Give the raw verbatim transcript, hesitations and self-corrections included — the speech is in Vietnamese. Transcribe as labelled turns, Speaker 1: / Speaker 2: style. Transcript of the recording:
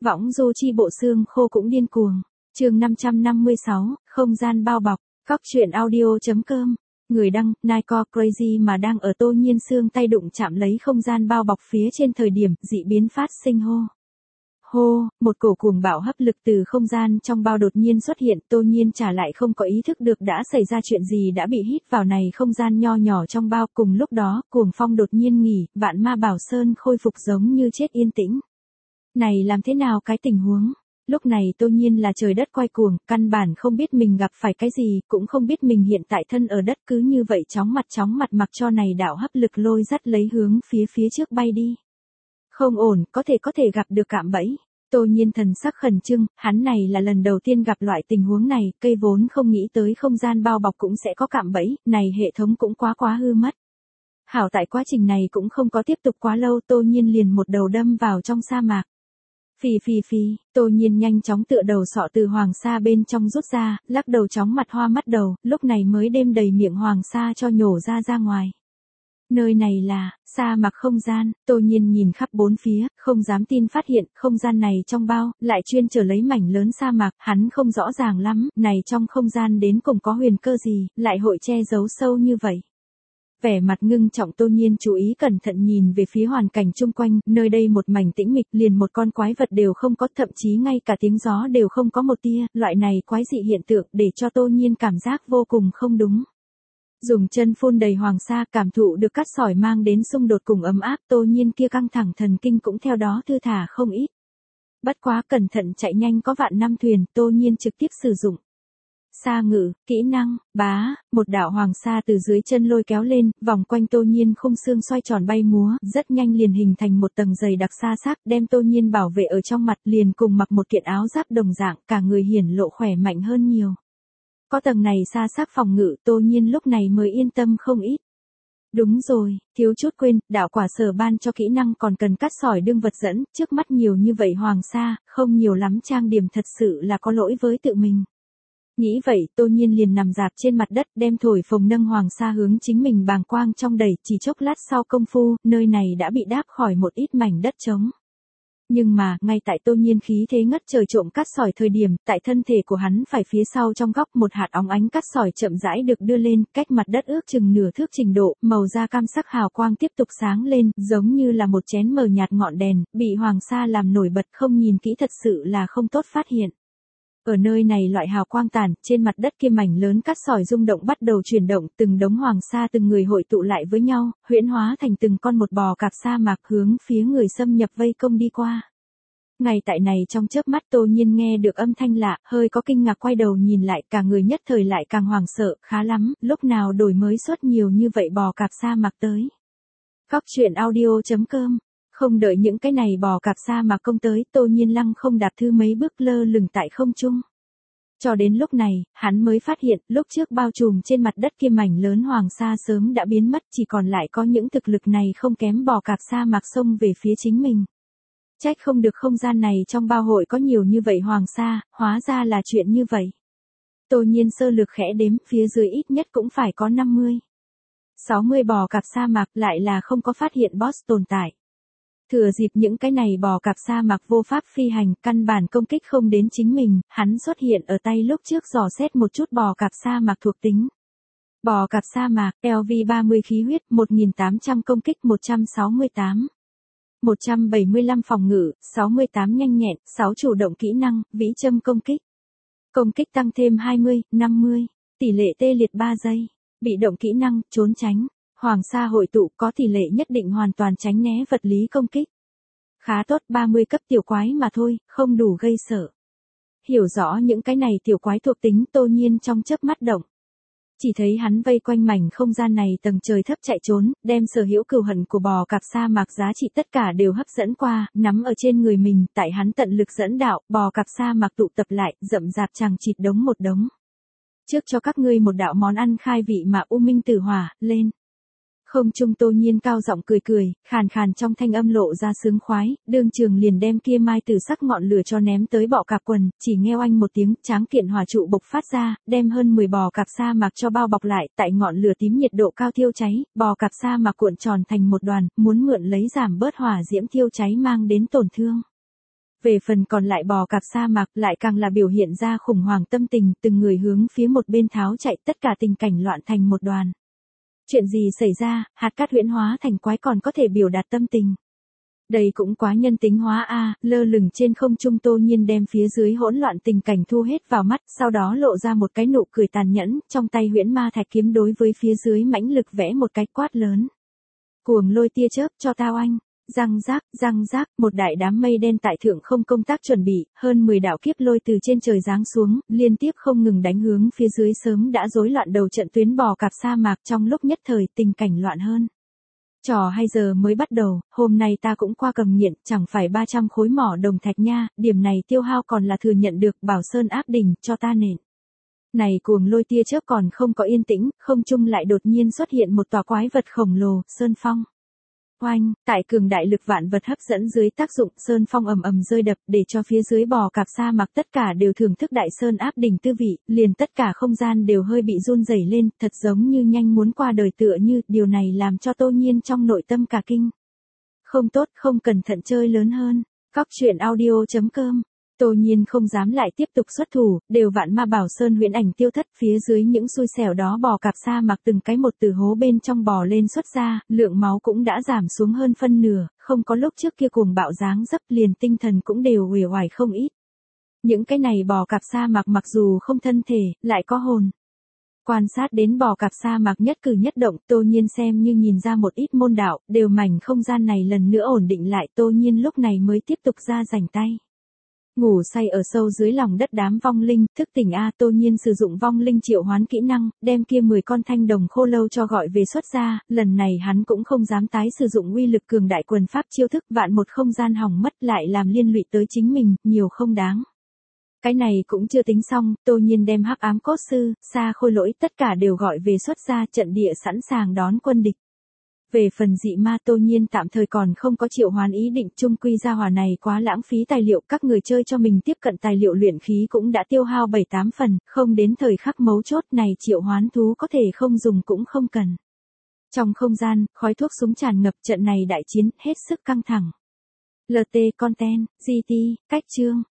Speaker 1: Võng du chi bộ xương khô cũng điên cuồng. Chương năm trăm năm mươi sáu, không gian bao bọc. Cóc truyện audio.com. Người đăng, Nike Crazy mà đang ở Tô Nhiên Sương tay đụng chạm lấy không gian bao bọc phía trên thời điểm dị biến phát sinh hô. Hô, một cổ cuồng bạo hấp lực từ không gian trong bao đột nhiên xuất hiện, Tô Nhiên trả lại không có ý thức được đã xảy ra chuyện gì đã bị hít vào này không gian nho nhỏ trong bao. Cùng lúc đó, cuồng phong đột nhiên nghỉ, vạn ma bảo sơn khôi phục giống như chết yên tĩnh. Này làm thế nào cái tình huống? Lúc này Tô Nhiên là trời đất quay cuồng, căn bản không biết mình gặp phải cái gì, cũng không biết mình hiện tại thân ở đất, cứ như vậy chóng mặt chóng mặt mặc cho này đạo hấp lực lôi dắt lấy hướng phía phía trước bay đi. Không ổn, có thể có thể gặp được cạm bẫy. Tô Nhiên thần sắc khẩn trương, hắn này là lần đầu tiên gặp loại tình huống này, cây vốn không nghĩ tới không gian bao bọc cũng sẽ có cạm bẫy, này hệ thống cũng quá quá hư mất. Hảo tại quá trình này cũng không có tiếp tục quá lâu, Tô Nhiên liền một đầu đâm vào trong sa mạc. Phì phì phì, Tô Nhiên nhanh chóng tựa đầu sọ từ hoàng sa bên trong rút ra, lắc đầu chóng mặt hoa mắt đầu, lúc này mới đêm đầy miệng hoàng sa cho nhổ ra ra ngoài. Nơi này là, sa mạc không gian, Tô Nhiên nhìn khắp bốn phía, không dám tin phát hiện, không gian này trong bao, lại chuyên trở lấy mảnh lớn sa mạc, hắn không rõ ràng lắm, này trong không gian đến cùng có huyền cơ gì, lại hội che giấu sâu như vậy. Vẻ mặt ngưng trọng Tô Nhiên chú ý cẩn thận nhìn về phía hoàn cảnh chung quanh, nơi đây một mảnh tĩnh mịch, liền một con quái vật đều không có, thậm chí ngay cả tiếng gió đều không có một tia, loại này quái dị hiện tượng để cho Tô Nhiên cảm giác vô cùng không đúng. Dùng chân phun đầy hoàng sa, cảm thụ được cát sỏi mang đến xung đột cùng ấm áp, Tô Nhiên kia căng thẳng thần kinh cũng theo đó thư thả không ít. Bất quá cẩn thận chạy nhanh có vạn năm thuyền, Tô Nhiên trực tiếp sử dụng. Sa ngự, kỹ năng, bá, một đạo hoàng sa từ dưới chân lôi kéo lên, vòng quanh Tô Nhiên khung xương xoay tròn bay múa, rất nhanh liền hình thành một tầng dày đặc sa xác, đem Tô Nhiên bảo vệ ở trong mặt, liền cùng mặc một kiện áo giáp đồng dạng, cả người hiển lộ khỏe mạnh hơn nhiều. Có tầng này sa xác phòng ngự, Tô Nhiên lúc này mới yên tâm không ít. Đúng rồi, thiếu chút quên, đạo quả sở ban cho kỹ năng còn cần cắt sỏi đương vật dẫn, trước mắt nhiều như vậy hoàng sa, không nhiều lắm trang điểm thật sự là có lỗi với tự mình. Nghĩ vậy, Tô Nhiên liền nằm dạp trên mặt đất, đem thổi phồng nâng hoàng sa hướng chính mình bàng quang trong đẩy, chỉ chốc lát sau công phu, nơi này đã bị đáp khỏi một ít mảnh đất trống. Nhưng mà, ngay tại Tô Nhiên khí thế ngất trời trộm cát sỏi thời điểm, tại thân thể của hắn phải phía sau trong góc một hạt óng ánh cát sỏi chậm rãi được đưa lên, cách mặt đất ước chừng nửa thước trình độ, màu da cam sắc hào quang tiếp tục sáng lên, giống như là một chén mờ nhạt ngọn đèn, bị hoàng sa làm nổi bật, không nhìn kỹ thật sự là không tốt phát hiện. Ở nơi này loại hào quang tàn, trên mặt đất kia mảnh lớn cát sỏi rung động bắt đầu chuyển động, từng đống hoàng sa từng người hội tụ lại với nhau, huyễn hóa thành từng con một bò cạp sa mạc hướng phía người xâm nhập vây công đi qua. Ngay tại này trong chớp mắt Tô Nhiên nghe được âm thanh lạ, hơi có kinh ngạc quay đầu nhìn lại, cả người nhất thời lại càng hoảng sợ, khá lắm, lúc nào đổi mới xuất nhiều như vậy bò cạp sa mạc tới. Cóc truyện audio.com. Không đợi những cái này bò cạp sa mạc công tới, Tô Nhiên lăng không đạp thư mấy bước lơ lửng tại không trung. Cho đến lúc này, hắn mới phát hiện, lúc trước bao trùm trên mặt đất kia mảnh lớn hoàng sa sớm đã biến mất, chỉ còn lại có những thực lực này không kém bò cạp sa mạc xông về phía chính mình. Trách không được không gian này trong bao hội có nhiều như vậy hoàng sa, hóa ra là chuyện như vậy. Tô Nhiên sơ lược khẽ đếm, phía dưới ít nhất cũng phải có năm mươi. sáu mươi bò cạp sa mạc, lại là không có phát hiện boss tồn tại. Thừa dịp những cái này bò cạp sa mạc vô pháp phi hành, căn bản công kích không đến chính mình, hắn xuất hiện ở tay lúc trước dò xét một chút bò cạp sa mạc thuộc tính. Bò cạp sa mạc, lv ba mươi khí huyết, một nghìn tám trăm công kích, một trăm sáu mươi tám. một trăm bảy mươi lăm phòng ngự, sáu mươi tám nhanh nhẹn, sáu chủ động kỹ năng, vĩ châm công kích. Công kích tăng thêm hai mươi, năm mươi, tỷ lệ tê liệt ba giây. Bị động kỹ năng, trốn tránh. Hoàng sa hội tụ có tỷ lệ nhất định hoàn toàn tránh né vật lý công kích. Khá tốt, ba mươi cấp tiểu quái mà thôi, không đủ gây sợ. Hiểu rõ những cái này tiểu quái thuộc tính, Tô Nhiên trong chớp mắt động. Chỉ thấy hắn vây quanh mảnh không gian này tầng trời thấp chạy trốn, đem sở hữu cừu hận của bò cạp sa mạc giá trị tất cả đều hấp dẫn qua, nắm ở trên người mình, tại hắn tận lực dẫn đạo, bò cạp sa mạc tụ tập lại, rậm rạp chằng chịt đống một đống. Trước cho các ngươi một đạo món ăn khai vị mà U Minh Tử Hỏa, lên. Không trung Tô Nhiên cao giọng cười cười, khàn khàn trong thanh âm lộ ra sướng khoái, đương trường liền đem kia mai tử sắc ngọn lửa cho ném tới bọ cạp quần, chỉ nghe oanh một tiếng, tráng kiện hỏa trụ bộc phát ra, đem hơn mười bò cạp sa mạc cho bao bọc lại, tại ngọn lửa tím nhiệt độ cao thiêu cháy, bò cạp sa mạc cuộn tròn thành một đoàn, muốn mượn lấy giảm bớt hỏa diễm thiêu cháy mang đến tổn thương. Về phần còn lại bò cạp sa mạc lại càng là biểu hiện ra khủng hoảng tâm tình, từng người hướng phía một bên tháo chạy, tất cả tình cảnh loạn thành một đoàn. Chuyện gì xảy ra, hạt cát huyễn hóa thành quái còn có thể biểu đạt tâm tình. Đây cũng quá nhân tính hóa a, lơ lửng trên không trung Tô Nhiên đem phía dưới hỗn loạn tình cảnh thu hết vào mắt, sau đó lộ ra một cái nụ cười tàn nhẫn, trong tay huyễn ma thạch kiếm đối với phía dưới mãnh lực vẽ một cái quát lớn. Cuồng lôi tia chớp cho tao anh. Răng rác, răng rác, một đại đám mây đen tại thượng không công tác chuẩn bị, hơn mười đạo kiếp lôi từ trên trời giáng xuống, liên tiếp không ngừng đánh hướng phía dưới sớm đã rối loạn đầu trận tuyến bò cạp sa mạc, trong lúc nhất thời tình cảnh loạn hơn. Trò hay giờ mới bắt đầu, hôm nay ta cũng qua cầm nghiện, chẳng phải ba trăm khối mỏ đồng thạch nha, điểm này tiêu hao còn là thừa nhận được, Bảo Sơn áp đỉnh, cho ta nện. Này cuồng lôi tia chớp còn không có yên tĩnh, không trung lại đột nhiên xuất hiện một tòa quái vật khổng lồ, Sơn Phong. Oanh, tại cường đại lực vạn vật hấp dẫn dưới tác dụng, Sơn Phong ầm ầm rơi đập, để cho phía dưới bò cạp sa mạc tất cả đều thưởng thức đại sơn áp đỉnh tư vị, liền tất cả không gian đều hơi bị run rẩy lên, thật giống như nhanh muốn qua đời tựa như, điều này làm cho Tô Nhiên trong nội tâm cả kinh. Không tốt, không cẩn thận chơi lớn hơn. Cóc truyện audio chấm com. Tô Nhiên không dám lại tiếp tục xuất thủ, đều vạn ma bảo sơn huyễn ảnh tiêu thất, phía dưới những xui xẻo đó bò cạp sa mạc từng cái một từ hố bên trong bò lên xuất ra, lượng máu cũng đã giảm xuống hơn phân nửa, không có lúc trước kia cuồng bạo dáng dấp, liền tinh thần cũng đều uể oải không ít. Những cái này bò cạp sa mạc mặc dù không thân thể, lại có hồn. Quan sát đến bò cạp sa mạc nhất cử nhất động, Tô Nhiên xem như nhìn ra một ít môn đạo, đều mảnh không gian này lần nữa ổn định lại, Tô Nhiên lúc này mới tiếp tục ra rảnh tay. Ngủ say ở sâu dưới lòng đất đám vong linh, thức tỉnh A. Tô Nhiên sử dụng vong linh triệu hoán kỹ năng, đem kia mười con thanh đồng khô lâu cho gọi về xuất ra, lần này hắn cũng không dám tái sử dụng uy lực cường đại quần pháp chiêu thức, vạn một không gian hỏng mất lại làm liên lụy tới chính mình, nhiều không đáng. Cái này cũng chưa tính xong, Tô Nhiên đem hắc ám cốt sư, xa khôi lỗi tất cả đều gọi về xuất ra, trận địa sẵn sàng đón quân địch. Về phần dị ma Tô Nhiên tạm thời còn không có triệu hoán ý định, chung quy gia hỏa này quá lãng phí tài liệu, các người chơi cho mình tiếp cận tài liệu luyện khí cũng đã tiêu hao bảy tám phần, không đến thời khắc mấu chốt này triệu hoán thú có thể không dùng cũng không cần. Trong không gian, khói thuốc súng tràn ngập, trận này đại chiến hết sức căng thẳng. lờ tê Content, giê tê, cách chương.